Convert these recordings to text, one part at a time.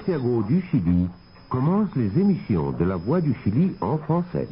Santiago du Chili commencent les émissions de La Voix du Chili en français.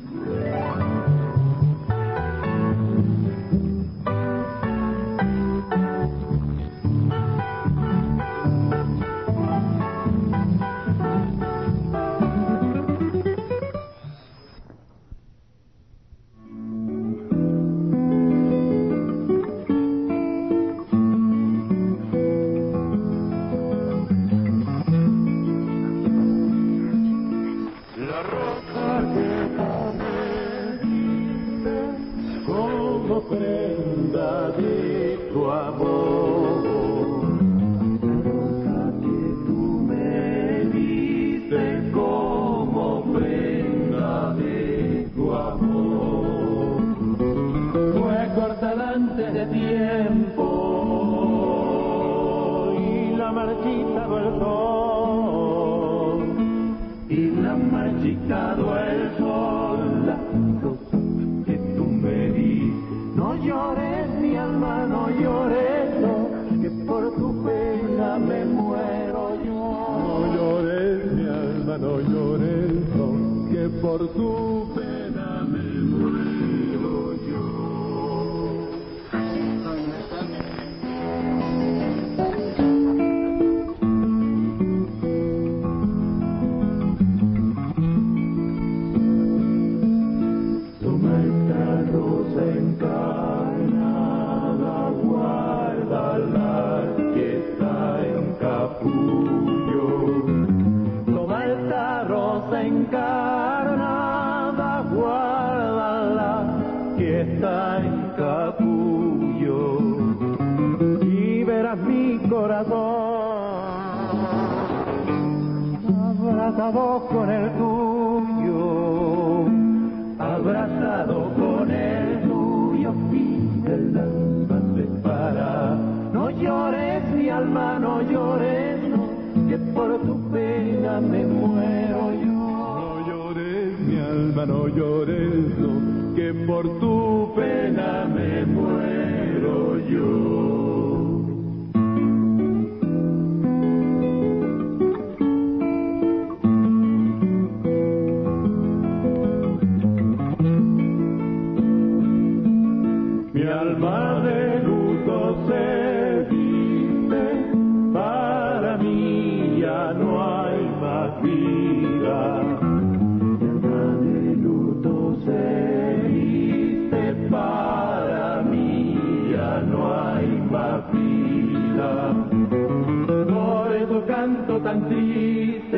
Prenda de tu amor, rosa que tú me diste como prenda de tu amor, fue cortada antes de tiempo y la marchitado el sol, y la marchitado el sol, la rosa que tú me diste. No llores, mi alma, no llores, no, que por tu pena me muero yo. No llores, mi alma, no llores, no, que por tu pena me muero yo. Toma esta rosa en encarnada, guárdala, que está en capullo, y verás mi corazón abrazado con el tuyo, abrazado con el tuyo, y del alma separa. No llores, mi alma, no llores, no, que por tu pena me muero yo. No llores, mi alma, no llores, no, que por tu pena me muero yo. Mi alma de luto se viste, para mí ya no hay más vida. Mi alma de luto se viste, para mí ya no hay más vida. Por eso canto tan triste,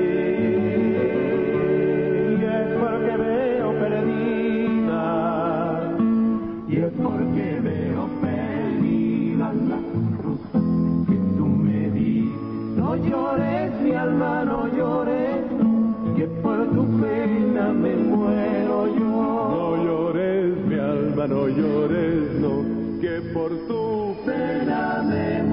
y es porque veo perdida, y es porque veo perdida la rosa que tú me diste. No llores, mi alma, no llores, no, que por tu pena me muero yo. No llores, mi alma, no llores, no, que por tu pena me muero yo.